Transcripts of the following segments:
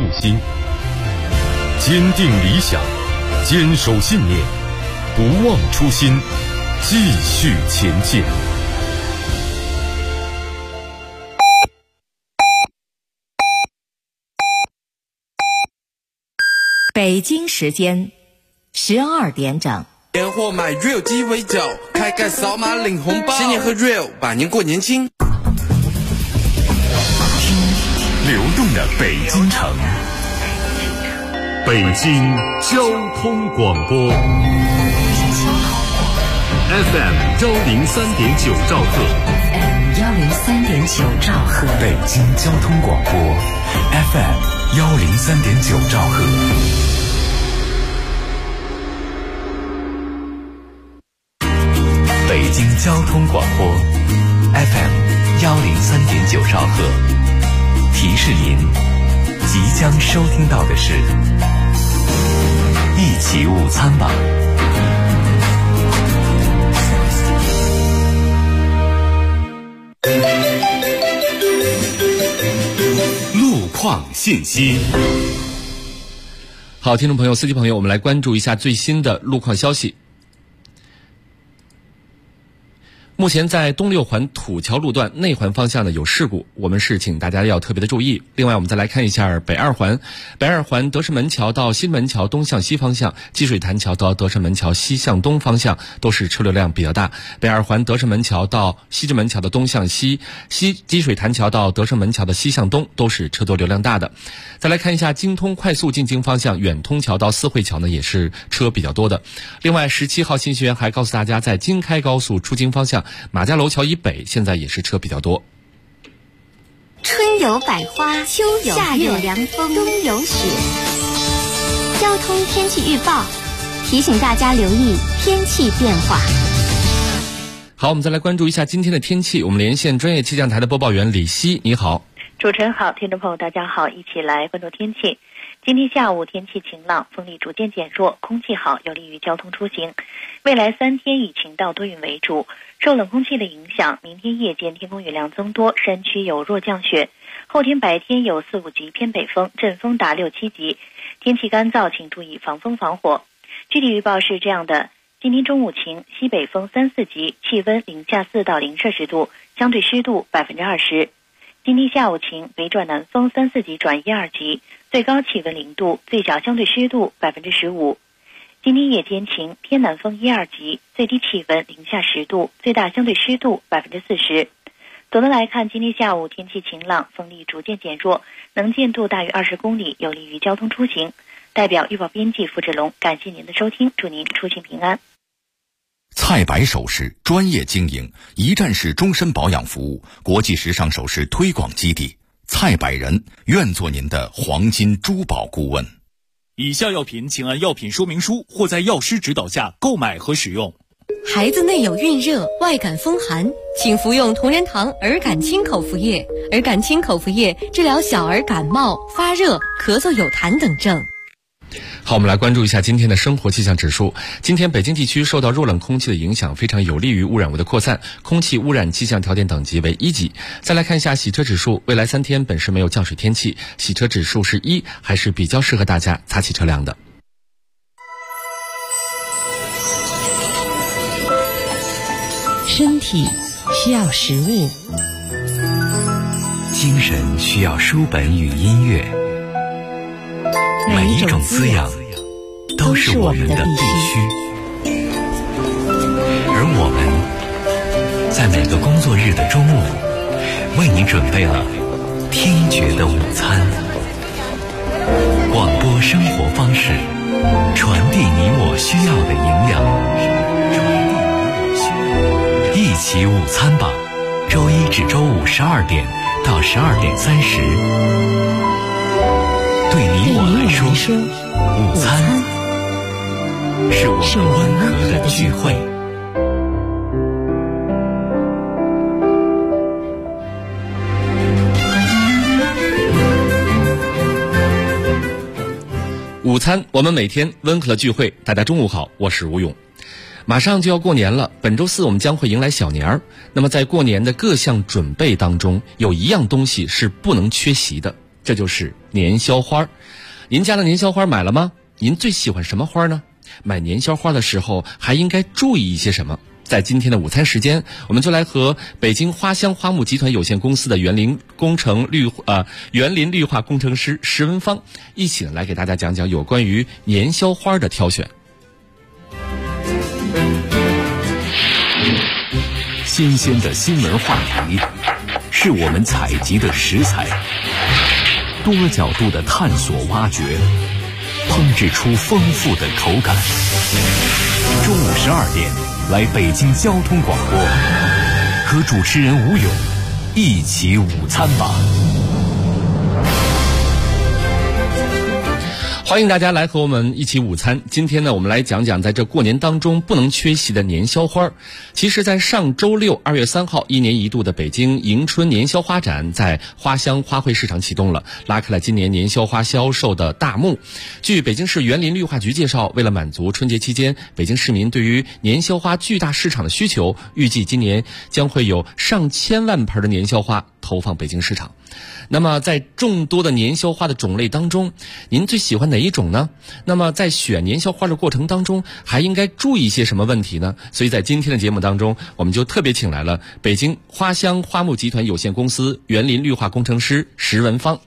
心。坚定理想，坚守信念，不忘初心，继续前进。 北京时间12点整。 年货买 Real 鸡尾酒，开盖扫码领红包，新年喝 Real， 百年过年轻。 流动的北京城，北京交通广播 FM 103.9兆赫， 103.9兆赫， 北京交通广播 FM 103.9兆赫。北京交通广播 FM 103.9兆赫，提示您即将收听到的是一起午餐吧。 路况信息。 好，听众朋友、司机朋友，我们来关注一下最新的路况消息。目前在东六环土桥路段内环方向呢有事故，我们是请大家要特别的注意。另外我们再来看一下北二环德胜门桥到新门桥东向西方向，积水潭桥到德胜门桥西向东方向都是车流量比较大。北二环德胜门桥到西直门桥的东向西，积水潭桥到德胜门桥的西向东都是车多流量大的。再来看一下京通快速进京方向远通桥到四惠桥呢也是车比较多的。另外17号信息员还告诉大家，在京开高速出京方向马家楼桥以北现在也是车比较多。 春有百花，秋有夏有凉风，冬有雪。交通天气预报提醒大家留意天气变化。 好，我们再来关注一下今天的天气。我们连线专业气象台的播报员李希，你好。 主持人好，听众朋友大家好，一起来关注天气。今天下午天气晴朗，风力逐渐减弱，空气好，有利于交通出行。未来3天以晴到多云为主，受冷空气的影响，明天夜间天空雨量增多，山区有弱降雪。后天白天有4、5级偏北风，阵风达6、7级。天气干燥，请注意防风防火。具体预报是这样的：今天中午晴，西北风3、4级，气温零下4到0摄氏度，相对湿度20%。今天下午晴，北转南风3、4级转1、2级，最高气温0度，最小相对湿度15%。今天夜间晴，偏南风1、2级，最低气温零下10度，最大相对湿度40%。总的来看，今天下午天气晴朗，风力逐渐减弱，能见度大于20公里，有利于交通出行。代表预报编辑付志龙，感谢您的收听，祝您出行平安。 菜百首饰专业经营，一站式终身保养服务，国际时尚首饰推广基地。菜百人愿做您的黄金珠宝顾问。 以下药品请按药品说明书或在药师指导下购买和使用。 孩子内有孕热、外感风寒，请服用同仁堂儿感清口服液。儿感清口服液治疗小儿感冒、发热、咳嗽有痰等症。 好，我们来关注一下今天的生活气象指数。今天北京地区受到弱冷空气的影响，非常有利于污染物的扩散，空气污染气象条件等级为1级。再来看一下洗车指数，未来3天本市没有降水天气，洗车指数是1，还是比较适合大家擦洗车辆的。 身体需要食物， 精神需要书本与音乐，每一种滋养都是我们的必须。而我们在每个工作日的中午，为你准备了听觉的午餐。广播生活方式，传递你我需要的营养。一起午餐吧，周一至周五12点到12点30。对你我来说，午餐是我们温和的聚会。 午餐，我们每天温和的聚会。大家中午好，我是吴勇。马上就要过年了，本周4我们将会迎来小年儿。那么在过年的各项准备当中，有一样东西是不能缺席的， 这就是年宵花。您家的年宵花买了吗？您最喜欢什么花呢？买年宵花的时候还应该注意一些什么？在今天的午餐时间，我们就来和北京花香花木集团有限公司的园林绿化工程师石文芳一起来给大家讲讲有关于年宵花的挑选。 新鲜的新闻话题是我们采集的食材，多角度的探索挖掘，烹制出丰富的口感。中午12点，来北京交通广播，和主持人吴勇一起午餐吧。 欢迎大家来和我们一起午餐。今天呢，我们来讲讲在这过年当中不能缺席的年宵花。其实在上周六2月3号，1年1度的北京迎春年宵花展在花乡花卉市场启动了，拉开了今年年宵花销售的大幕。据北京市园林绿化局介绍，为了满足春节期间北京市民对于年宵花巨大市场的需求，预计今年将会有上千万盆的年宵花投放北京市场。那么在众多的年宵花的种类当中，您最喜欢哪一种呢？那么在选年宵花的过程当中还应该注意一些什么问题呢？所以在今天的节目当中，我们就特别请来了北京花香花木集团有限公司园林绿化工程师石文芳。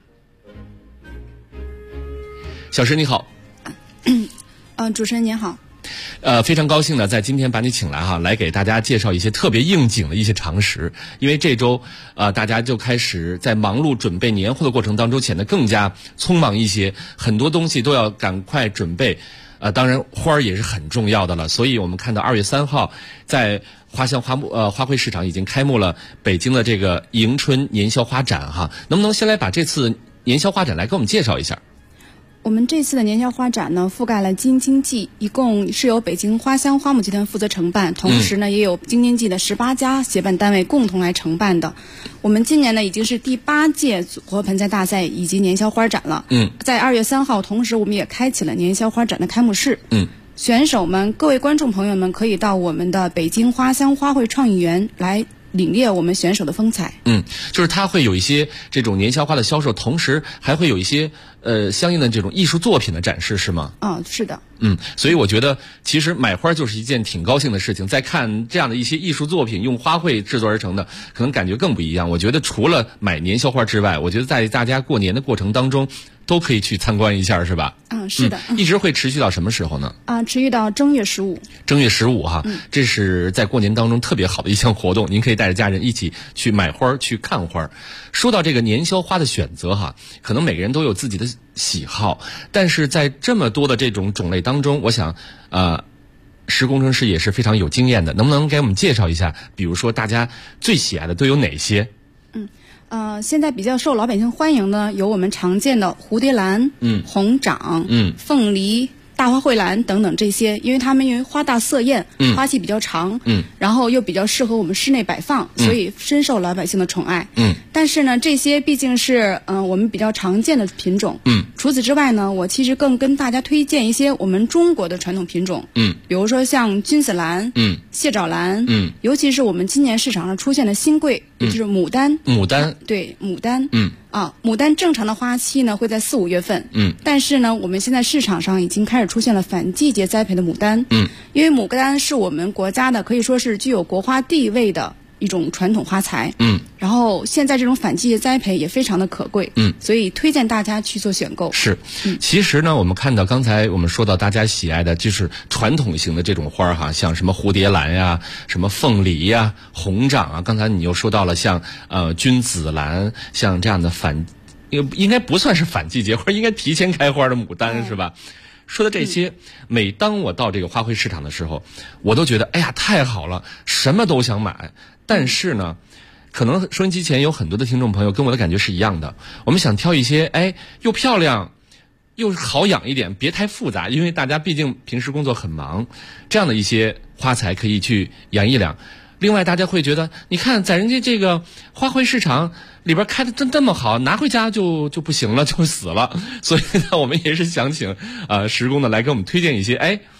小石你好。 主持人您好。 非常高兴呢，在今天把你请来来给大家介绍一些特别应景的一些常识。因为这周大家就开始在忙碌准备年货的过程当中显得更加匆忙一些，很多东西都要赶快准备。当然花儿也是很重要的了，所以我们看到2月3号在花香花卉市场已经开幕了北京的这个迎春年宵花展能不能先来把这次年宵花展来给我们介绍一下？ 我们这次的年宵花展呢，覆盖了京津冀，一共是由北京花香花木集团负责承办，同时呢，也有京津冀的18家协办单位共同来承办的。我们今年呢，已经是第8届组合盆栽大赛以及年宵花展了。在2月3号，同时我们也开启了年宵花展的开幕式。选手们、各位观众朋友们可以到我们的北京花香花卉创意园来领略我们选手的风采。 就是它会有一些这种年宵花的销售，同时还会有一些相应的这种艺术作品的展示，是吗？ 是的。 所以我觉得其实买花就是一件挺高兴的事情。再看这样的一些艺术作品用花卉制作而成的，可能感觉更不一样。我觉得除了买年宵花之外，我觉得在大家过年的过程当中都可以去参观一下，是吧？ 是的。 一直会持续到什么时候呢？ 持续到正月15。 正月15这是在过年当中特别好的一项活动，您可以带着家人一起去买花、去看花。说到这个年宵花的选择可能每个人都有自己的喜好，但是在这么多的这种种类当中，我想石工程师也是非常有经验的，能不能给我们介绍一下，比如说大家最喜爱的都有哪些？ 现在比较受老百姓欢迎的有我们常见的蝴蝶兰、红掌、凤梨、大花蕙兰等等这些，因为花大色艳，花期比较长，然后又比较适合我们室内摆放，所以深受老百姓的宠爱。但是呢，这些毕竟是我们比较常见的品种。除此之外呢，我其实更跟大家推荐一些我们中国的传统品种。比如说像君子兰、蟹爪兰，尤其是我们今年市场上出现的新贵，就是牡丹。对，牡丹。牡丹正常的花期呢会在4、5月份。但是呢，我们现在市场上已经开始出现了反季节栽培的牡丹。因为牡丹是我们国家的可以说是具有国花地位的一种传统花材。然后现在这种反季节栽培也非常的可贵。所以推荐大家去做选购。 是。其实呢，我们看到刚才我们说到大家喜爱的就是传统型的这种花像什么蝴蝶兰呀、什么凤梨呀、红掌刚才你又说到了像君子兰，像这样的应该不算是反季节花，应该提前开花的牡丹，是吧？说的这些，每当我到这个花卉市场的时候，我都觉得哎呀太好了，什么都想买。但是呢，可能收音机前有很多的听众朋友跟我的感觉是一样的，我们想挑一些又漂亮又好养一点，别太复杂，因为大家毕竟平时工作很忙，这样的一些花材可以去养一养。另外大家会觉得，你看在人家这个花卉市场里边开的真这么好，拿回家就不行了，就死了。所以呢，我们也是想请石工呢来给我们推荐一些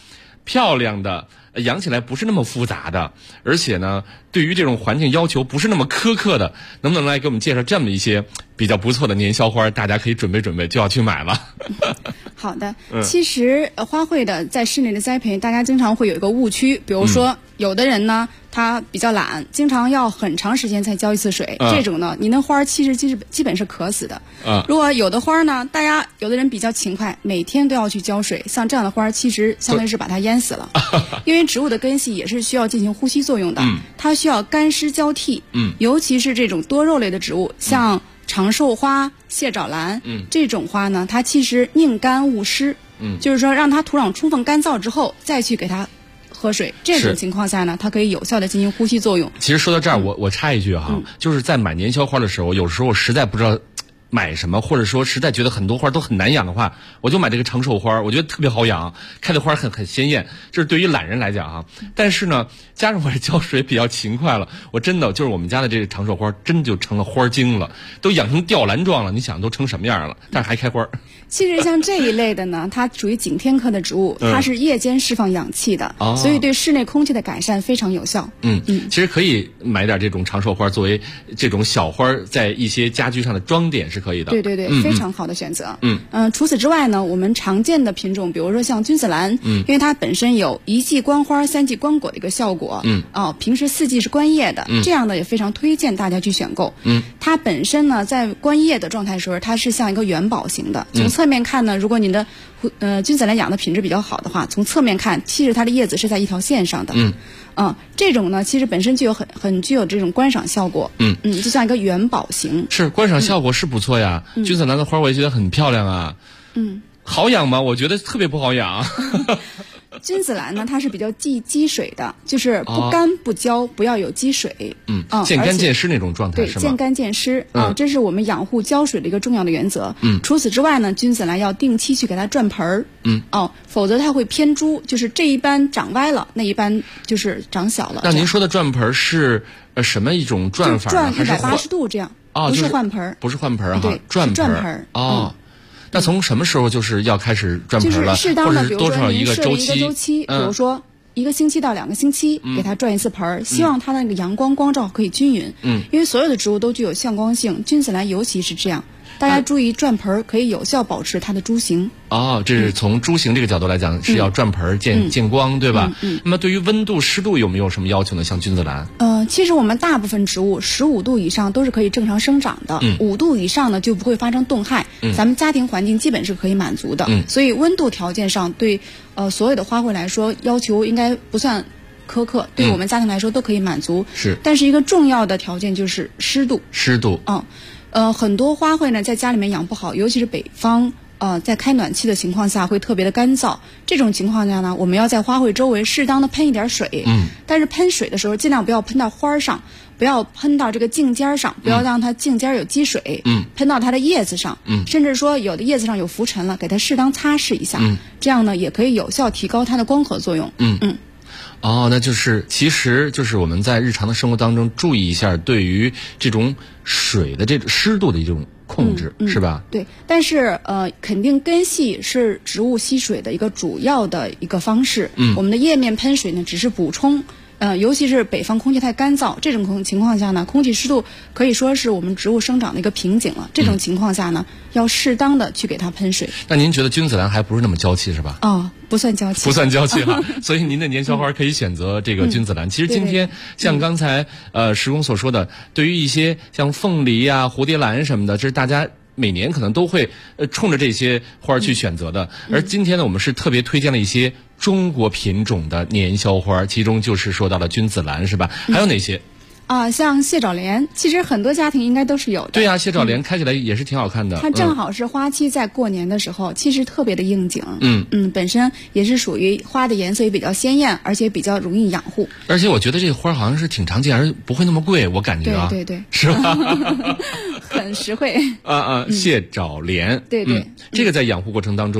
漂亮的，养起来不是那么复杂的，而且呢，对于这种环境要求不是那么苛刻的，能不能来给我们介绍这么一些比较不错的年宵花？大家可以准备准备，就要去买了。 好的，其实花卉的在室内的栽培，大家经常会有一个误区，比如说有的人呢，他比较懒，经常要很长时间才浇一次水，这种呢，你那花其实基本是渴死的。如果有的花呢，大家有的人比较勤快，每天都要去浇水，像这样的花其实相当于是把它淹死了。因为植物的根系也是需要进行呼吸作用的，它需要干湿交替。尤其是这种多肉类的植物，像长寿花、蟹爪兰，这种花呢，它其实宁干勿湿，就是说让它土壤充分干燥之后，再去给它喝水，这种情况下呢，它可以有效的进行呼吸作用。 其实说到这儿，我插一句哈，就是在买年宵花的时候，有时候实在不知道买什么，或者说实在觉得很多花都很难养的话，我就买这个长寿花，我觉得特别好养，开的花很鲜艳，这是对于懒人来讲哈。但是呢，加上我这浇水比较勤快了，我真的就是我们家的这个长寿花真就成了花精了，都养成吊兰状了，你想都成什么样了，但是还开花。 其实像这一类的呢，它属于景天科的植物，它是夜间释放氧气的，所以对室内空气的改善非常有效。 其实可以买点这种长寿花作为这种小花，在一些家居上的装点是可以的。 对对对，非常好的选择。除此之外呢，我们常见的品种，比如说像君子兰，因为它本身有一季观花、三季观果的一个效果，平时4季是观叶的，这样的也非常推荐大家去选购。它本身呢，在观叶的状态时候，它是像一个元宝型的。从侧面看呢，如果您的君子兰养的品质比较好的话，从侧面看，其实它的叶子是在一条线上的。这种呢，其实本身就有很具有这种观赏效果。就像一个元宝型。 是观赏效果是不错呀。君子兰的花我也觉得很漂亮啊。好养吗？我觉得特别不好养。 君子兰呢，它是比较积水的，就是不干不浇，不要有积水。 见干见湿那种状态是吗？ 对，见干见湿。这是我们养护浇水的一个重要的原则。除此之外呢，君子兰要定期去给它转盆儿。否则它会偏株，就是这一般长歪了，那一般就是长小了。 那您说的转盆是什么一种转法？ 转180度这样，不是换盆， 不是换盆对，转盆。 那从什么时候就是要开始转盆了？ 就是适当的， 比如说您设立一个周期，比如说1个星期到2个星期，给它转一次盆，希望它的那个阳光光照可以均匀。因为所有的植物都具有向光性，君子兰尤其是这样。大家注意转盆可以有效保持它的株形。 这是从株形这个角度来讲，是要转盆见光，对吧？那么对于温度、湿度有没有什么要求呢？像君子兰？ 其实我们大部分植物15度以上都是可以正常生长的，5度以上呢就不会发生冻害。咱们家庭环境基本是可以满足的。所以温度条件上对所有的花卉来说要求应该不算苛刻，对于我们家庭来说都可以满足。但是一个重要的条件就是湿度。很多花卉呢在家里面养不好，尤其是北方，在开暖气的情况下会特别的干燥。这种情况下呢，我们要在花卉周围适当的喷一点水。但是喷水的时候尽量不要喷到花上，不要喷到这个茎尖上，不要让它茎尖有积水。喷到它的叶子上。甚至说有的叶子上有浮尘了，给它适当擦拭一下。这样呢也可以有效提高它的光合作用。 那其实就是我们在日常的生活当中注意一下对于这种水的这种湿度的一种控制，是吧？ 对，但是肯定根系是植物吸水的一个主要的一个方式。我们的叶面喷水呢只是补充。尤其是北方空气太干燥，这种情况下呢，空气湿度可以说是我们植物生长的一个瓶颈了。这种情况下呢，要适当的去给它喷水。 那您觉得君子兰还不是那么娇气是吧？ 不算娇气， 不算娇气哈。所以您的年宵花可以选择这个君子兰。其实今天像刚才石工所说的，对于一些像凤梨啊、蝴蝶兰什么的，这是大家每年可能都会冲着这些花去选择的。而今天呢，我们是特别推荐了一些中国品种的年宵花，其中就是说到了君子兰，是吧？还有哪些？ 像蟹爪莲，其实很多家庭应该都是有的。 对蟹爪莲开起来也是挺好看的。 它正好是花期在过年的时候，其实特别的应景。本身也是属于花的颜色也比较鲜艳，而且比较容易养护。 而且我觉得这个花好像是挺常见，而不会那么贵，我感觉对， 是吧？ 很实惠。 蟹爪莲， 对， 这个在养护过程当中，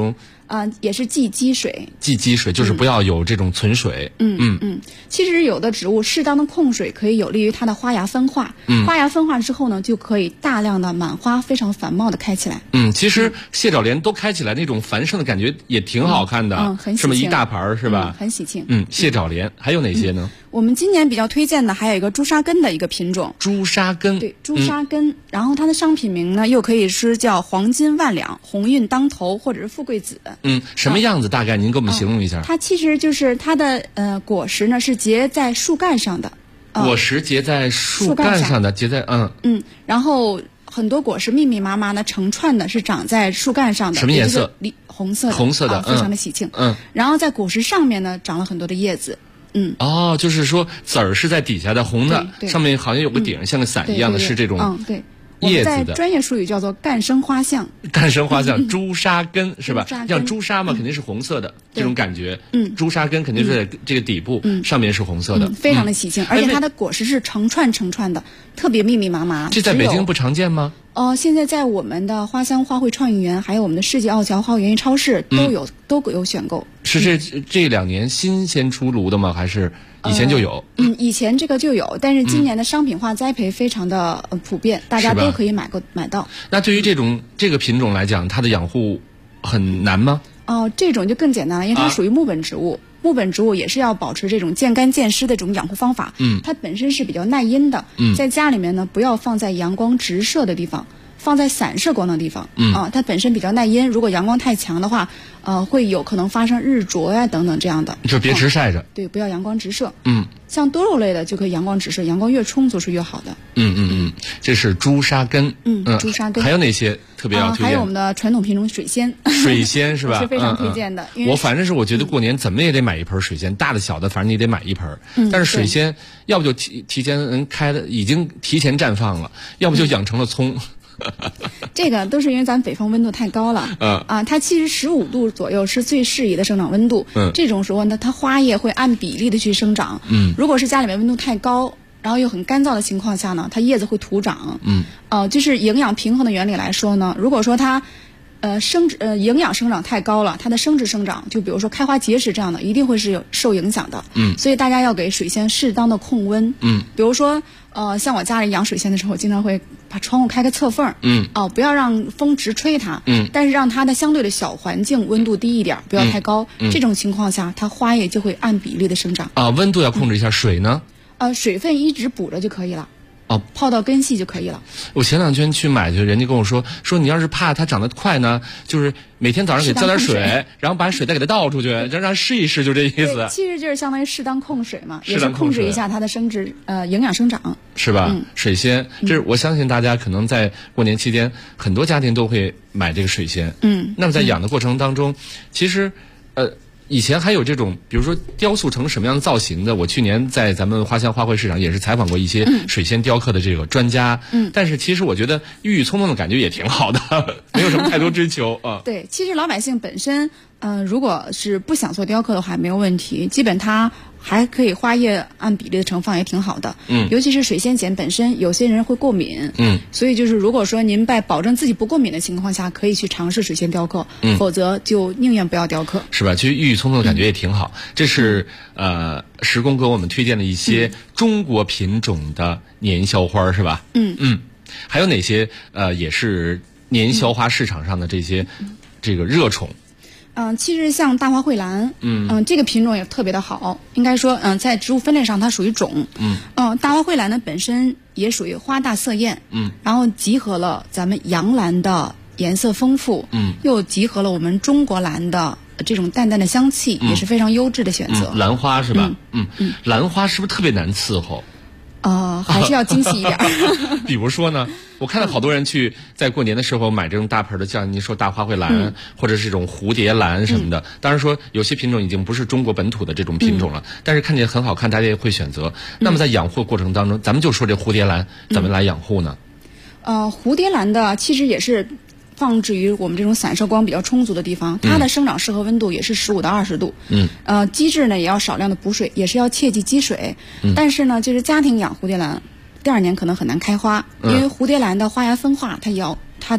也是忌积水。 忌积水就是不要有这种存水。 其实有的植物适当的控水可以有利于它的花芽分化。花芽分化之后呢，就可以大量的满花非常繁茂的开起来。 其实蟹爪莲都开起来那种繁盛的感觉也挺好看的。 很喜庆。 这么一大盘是吧？ 很喜庆。 蟹爪莲还有哪些呢？ 我们今年比较推荐的还有一个朱砂根的一个品种。 朱砂根。 对，朱砂根。然后它的商品名呢，又可以是叫黄金万两、鸿运当头，或者是富贵子。 什么样子？大概您给我们形容一下。 它其实就是它的果实呢是结在树干上的。 果实结在树干上的，结在然后很多果实密密麻麻的成串的是长在树干上的。 什么颜色？ 红色的。 红色的， 非常的喜庆。然后在果实上面呢长了很多的叶子。 就是说籽儿是在底下的，红的，上面好像有个顶，像个伞一样的，是这种叶子的。 我们在专业术语叫做干生花象。 干生花象，朱砂根是吧？像朱砂嘛，肯定是红色的这种感觉。朱砂根肯定是在这个底部，上面是红色的， 非常的喜庆。而且它的果实是成串的，特别密密麻麻。 这在北京不常见吗？ 现在在我们的花乡花卉创意园，还有我们的世纪奥桥花卉园艺超市都有选购。 是这2年新鲜出炉的吗？还是以前就有？ 以前这个就有，但是今年的商品化栽培非常的普遍，大家都可以买到。 那对于这个品种来讲，它的养护很难吗？ 这种就更简单了，因为它属于木本植物。木本植物也是要保持这种见干见湿的这种养护方法。它本身是比较耐阴的。在家里面呢，不要放在阳光直射的地方，放在散射光的地方。它本身比较耐阴，如果阳光太强的话，会有可能发生日灼呀等等这样的。 就别直晒着。 对，不要阳光直射。像多肉类的就可以阳光直射，阳光越充足是越好的。 这是朱砂根。 朱砂根。 还有哪些特别要推荐？ 还有我们的传统品种水仙。 水仙是吧？ 是非常推荐的。 反正是我觉得过年怎么也得买一盆水仙，大的小的，反正你得买一盆。但是水仙要不就提前开的，已经提前绽放了，要不就养成了葱。 这个都是因为咱北方温度太高了。它其实15度左右是最适宜的生长温度。这种时候呢，它花叶会按比例的去生长。如果是家里面温度太高，然后又很干燥的情况下呢，它叶子会徒长。就是营养平衡的原理来说呢，如果说它营养生长太高了，它的生殖生长，就比如说开花结实这样的，一定会是受影响的。所以大家要给水仙适当的控温。比如说像我家里养水仙的时候，我经常会把窗户开个侧缝。不要让风直吹它。但是让它的相对的小环境温度低一点，不要太高。这种情况下，它花叶就会按比例的生长。 温度要控制一下。水呢？ 水分一直补着就可以了。泡到根系就可以了。 我前2天去买去，人家跟我说你要是怕它长得快呢，就是每天早上给浇点水，然后把水再给它倒出去，让它试一试，就这意思。 其实就是相当于适当控水嘛，也是控制一下它的营养生长， 是吧？水仙，这是我相信大家可能在过年期间，很多家庭都会买这个水仙。那么在养的过程当中，其实以前还有这种，比如说雕塑成什么样的造型的。我去年在咱们花乡花卉市场也是采访过一些水仙雕刻的这个专家。但是其实我觉得郁郁葱葱的感觉也挺好的，没有什么太多追求啊。 对，其实老百姓本身，如果是不想做雕刻的话，没有问题，基本它还可以花叶按比例的盛放也挺好的。尤其是水仙碱本身，有些人会过敏。所以就是如果说您在保证自己不过敏的情况下，可以去尝试水仙雕刻。否则就宁愿不要雕刻。 是吧？其实郁郁葱葱的感觉也挺好。这是石工给我们推荐的一些中国品种的年宵花，是吧？还有哪些也是年宵花市场上的这个热宠？ 其实像大花蕙兰，这个品种也特别的好，应该说，在植物分类上它属于种。大花蕙兰呢本身也属于花大色艳，然后集合了咱们洋兰的颜色丰富，又集合了我们中国兰的这种淡淡的香气，也是非常优质的选择。 兰花是吧？兰花是不是特别难伺候？ 还是要精细一点。 比如说呢，我看到好多人去在过年的时候买这种大盆的，像您说大花蕙兰，或者是这种蝴蝶兰什么的。当然说有些品种已经不是中国本土的这种品种了，但是看起来很好看，大家也会选择。那么在养护过程当中，咱们就说这蝴蝶兰怎么来养护呢？ 蝴蝶兰的其实也是放置于我们这种散射光比较充足的地方，它的生长适合温度也是15到20度。基质呢也要少量的补水，也是要切忌积水。但是呢，就是家庭养蝴蝶兰，第2年可能很难开花，因为蝴蝶兰的花芽分化，它的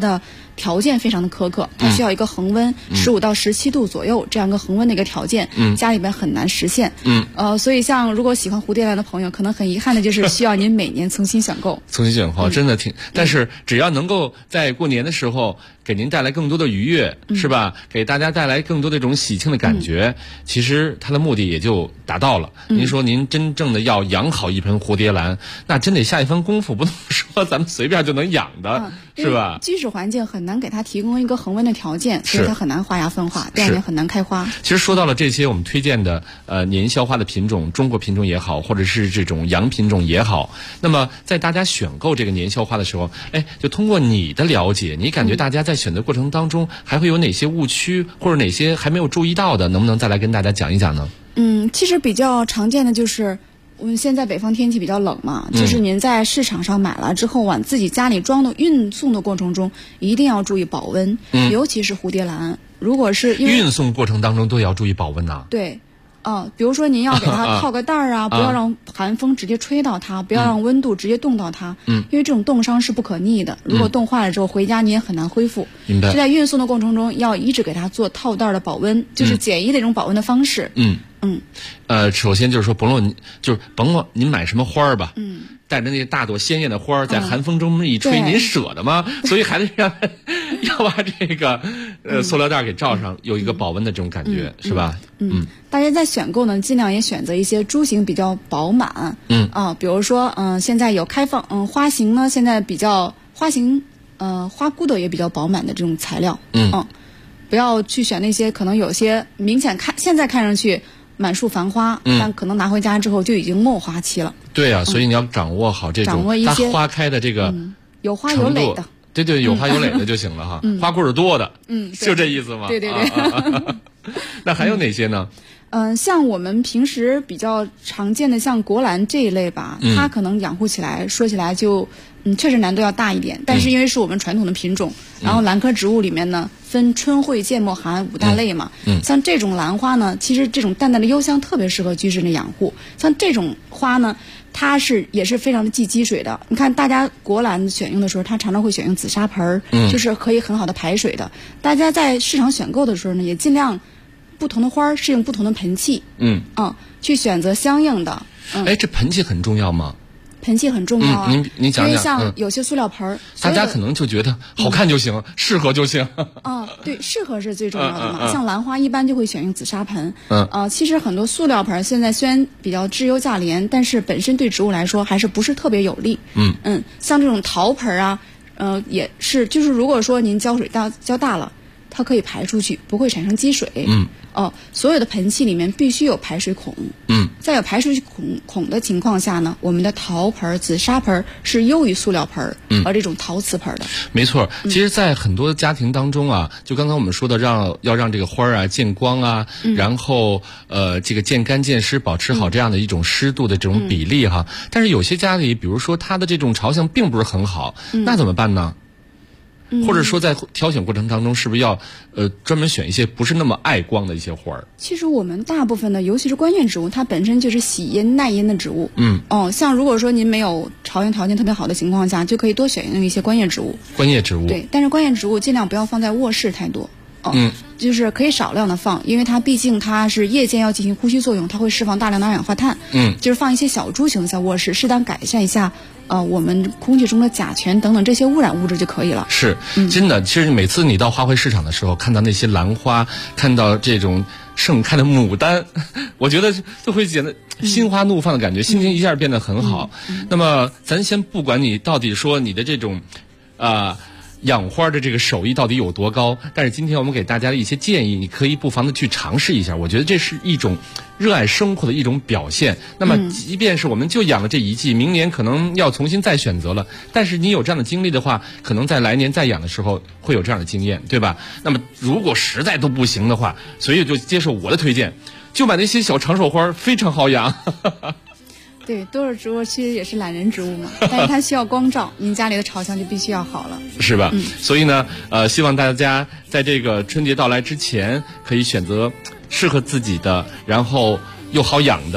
条件非常的苛刻，它需要一个恒温15到17度左右这样一个恒温的一个条件，家里边很难实现。所以像如果喜欢蝴蝶兰的朋友，可能很遗憾的就是需要您每年重新选购。 重新选购真的挺，但是只要能够在过年的时候给您带来更多的愉悦，是吧？给大家带来更多的这种喜庆的感觉，其实它的目的也就达到了。您说您真正的要养好一盆蝴蝶兰，那真得下一番功夫，不能说咱们随便就能养的，是吧？ 居室环境很难给它提供一个恒温的条件，所以它很难发芽分化，第二年很难开花。 其实说到了这些我们推荐的年宵花的品种，中国品种也好，或者是这种洋品种也好，那么在大家选购这个年宵花的时候，就通过你的了解，你感觉大家在选择过程当中还会有哪些误区，或者哪些还没有注意到的，能不能再来跟大家讲一讲呢？ 其实比较常见的就是我们现在北方天气比较冷嘛，就是您在市场上买了之后往自己家里装的运送的过程中一定要注意保温，尤其是蝴蝶兰，如果是因为运送过程当中都要注意保温呐。 对。比如说您要给它套个袋儿啊，不要让寒风直接吹到它，不要让温度直接冻到它，因为这种冻伤是不可逆的，如果冻坏了之后回家你也很难恢复。 明白。 就在运送的过程中要一直给它做套袋的保温，就是简易的一种保温的方式。 首先就是说甭管您买什么花儿吧，带着那大朵鲜艳的花儿，在寒风中一吹，您舍得吗？所以还得要把这个塑料袋给罩上，有一个保温的这种感觉，是吧？ 大家在选购呢，尽量也选择一些株型比较饱满。比如说现在有开放花型呢，现在比较花型花骨朵也比较饱满的这种材料。不要去选那些可能有些明显现在看上去满树繁花，但可能拿回家之后就已经没花期了。 对啊，所以你要掌握好这种它花开的这个有花有蕾的。 对，有花有蕾的就行了哈。花棍儿多的，就这意思吗？ 对。 那还有哪些呢？ 像我们平时比较常见的像国兰这一类吧，它可能养护起来说起来就确实难度要大一点，但是因为是我们传统的品种，然后兰科植物里面呢分春卉芥末寒5大类嘛，像这种兰花呢，其实这种淡淡的幽香特别适合居室内养护。像这种花呢，它也是非常的忌积水的。你看大家国兰选用的时候，它常常会选用紫砂盆儿，就是可以很好的排水的。大家在市场选购的时候呢，也尽量不同的花适应不同的盆器，去选择相应的。 这盆器很重要吗？ 盆器很重要啊， 您讲讲。 因为像有些塑料盆儿， 大家可能就觉得好看就行，适合就行。 对，适合是最重要的嘛。像兰花一般就会选用紫砂盆。其实很多塑料盆现在虽然比较质优价廉，但是本身对植物来说还是不是特别有利。像这种陶盆啊，也是，就是如果说您浇水浇大了，它可以排出去，不会产生积水。所有的盆器里面必须有排水孔。在有排水孔的情况下呢，我们的陶盆、紫砂盆是优于塑料盆和这种陶瓷盆的。 没错，其实，在很多家庭当中啊，就刚刚我们说的，要让这个花啊见光啊，然后这个见干见湿，保持好这样的一种湿度的这种比例哈。但是有些家里，比如说它的这种朝向并不是很好，那怎么办呢？或者说在挑选过程当中，是不是要专门选一些不是那么爱光的一些花儿？ 其实我们大部分的，尤其是观叶植物，它本身就是喜阴耐阴的植物。像如果说您没有朝阳条件特别好的情况下，就可以多选用一些观叶植物。 观叶植物。 对，但是观叶植物尽量不要放在卧室太多。就是可以少量的放，因为它毕竟它是夜间要进行呼吸作用，它会释放大量的二氧化碳。就是放一些小株型在卧室，适当改善一下我们空气中的甲醛等等这些污染物质就可以了。 是，真的。其实每次你到花卉市场的时候，看到那些兰花，看到这种盛开的牡丹，我觉得都会觉得心花怒放的感觉，心情一下变得很好。那么咱先不管你到底说你的这种养花的这个手艺到底有多高，但是今天我们给大家的一些建议，你可以不妨的去尝试一下。我觉得这是一种热爱生活的一种表现。那么即便是我们就养了这一季，明年可能要重新再选择了，但是你有这样的经历的话，可能在来年再养的时候会有这样的经验，对吧？那么如果实在都不行的话，所以就接受我的推荐，就买那些小长手花，非常好养。 对，多肉植物其实也是懒人植物嘛，但是它需要光照，您家里的朝向就必须要好了， 是吧？所以呢，希望大家在这个春节到来之前，可以选择适合自己的，然后又好养的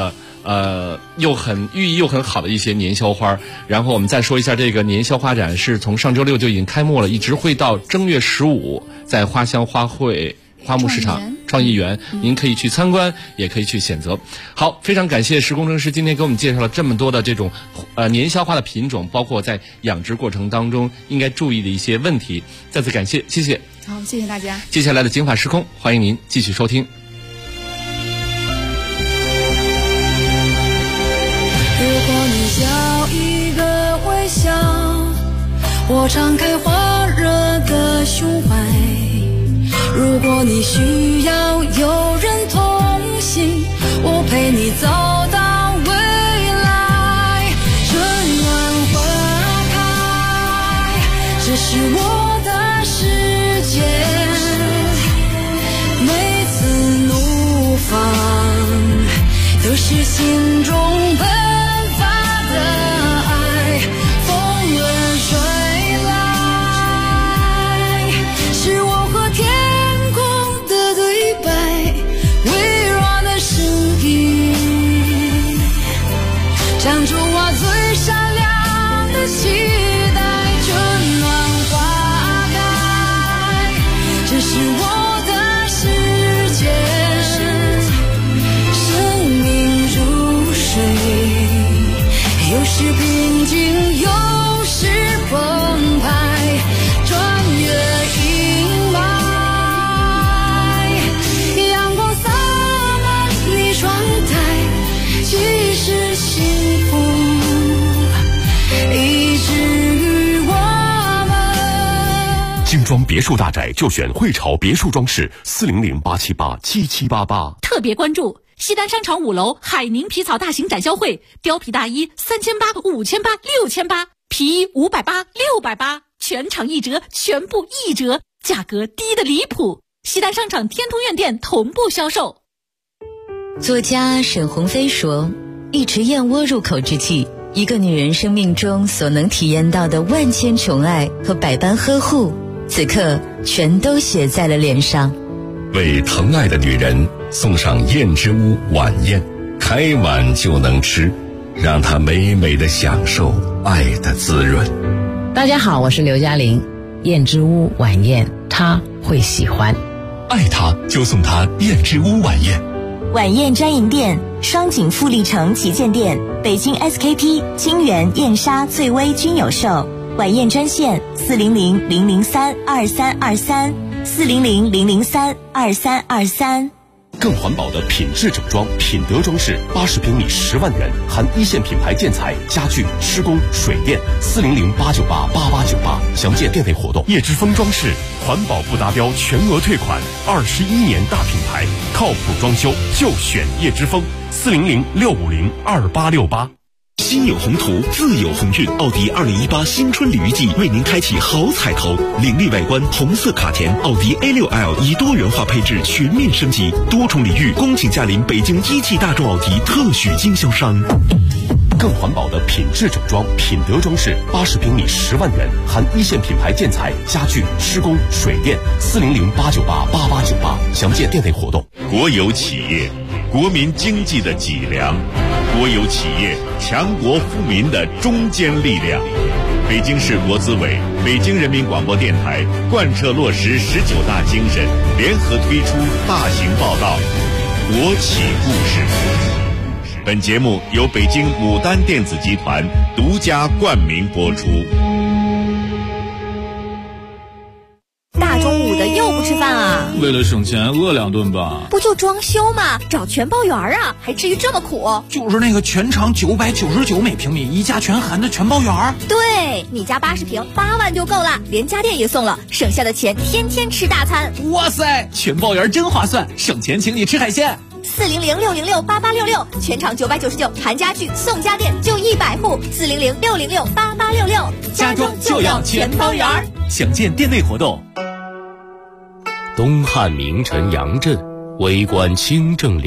寓意又很好的一些年宵花。然后我们再说一下，这个年宵花展是从上周六就已经开幕了，一直会到正月15，在花乡花木市场创意园，您可以去参观，也可以去选择。好，非常感谢石工程师今天给我们介绍了这么多的这种年宵花的品种，包括在养殖过程当中应该注意的一些问题。再次感谢，谢谢。 好，谢谢大家。 接下来的警法时空，欢迎您继续收听。 如果你笑一个微笑，我敞开火热的胸怀。如果你需要有人同行，我陪你走到未来。春暖花开，这是我的世界。每次怒放，都是心中奔发的爱。风儿吹来，是我和天唱出我最闪亮的期待。春暖花开，这是我的世界。生命如水，有时平静，有时澎湃。穿越阴霾，阳光洒满你窗台，其实幸福一直与我们。 精装别墅大宅就选汇潮别墅装饰，400-878-7788。 特别关注西单商场5楼海宁皮草大型展销会，貂皮大衣3800、5800、6800，皮衣580、680，全场1折，全部1折，价格低得离谱。西单商场天通苑店同步销售。 作家沈鸿飞说，一池燕窝入口之际，一个女人生命中所能体验到的万千宠爱和百般呵护，此刻全都写在了脸上。 为疼爱的女人送上燕之屋晚宴，开碗就能吃，让她美美的享受爱的滋润。 大家好，我是刘嘉玲。燕之屋晚宴，她会喜欢。 爱她就送她燕之屋晚宴。 晚宴专营店：双井富力城旗舰店、北京 SKP、金源、燕莎、醉威均有售。晚宴专线：400-003-2323，400-003-2323。 更环保的品质整装，品德装饰，80平米10万元，含一线品牌建材、家具、施工、水电。400-898-8898，详见店内活动。叶之峰装饰，环保不达标全额退款，21年大品牌，靠谱装修就选叶之峰。400-650-2868。 心有宏图，自有鸿运。奥迪2018新春礼遇季为您开启好彩头，凌厉外观，红色卡钿，奥迪 A6L 以多元化配置全面升级，多重礼遇，恭请驾临北京一汽大众奥迪特许经销商。 更环保的品质整装，品德装饰，80平米10万元，含一线品牌建材、家具、施工、水电。400-898-8898，详见店内活动。 国有企业，国民经济的脊梁；国有企业，强国富民的中坚力量。北京市国资委、北京人民广播电台贯彻落实19大精神，联合推出大型报道《国企故事》。本节目由北京牡丹电子集团独家冠名播出。 大中午的又不吃饭啊？ 为了省钱，饿2顿吧。 不就装修吗？找全包园啊，还至于这么苦？ 就是那个全长999每平米，一价全含的全包园。 对，你家80平8万就够了，连家电也送了，省下的钱天天吃大餐。 哇塞，全包园真划算，省钱请你吃海鲜。 400-606-8866，全场999，含家具送家电，就100户。400-606-8866， 家装就要全包园。详见店内活动。 东汉名臣杨震，为官清正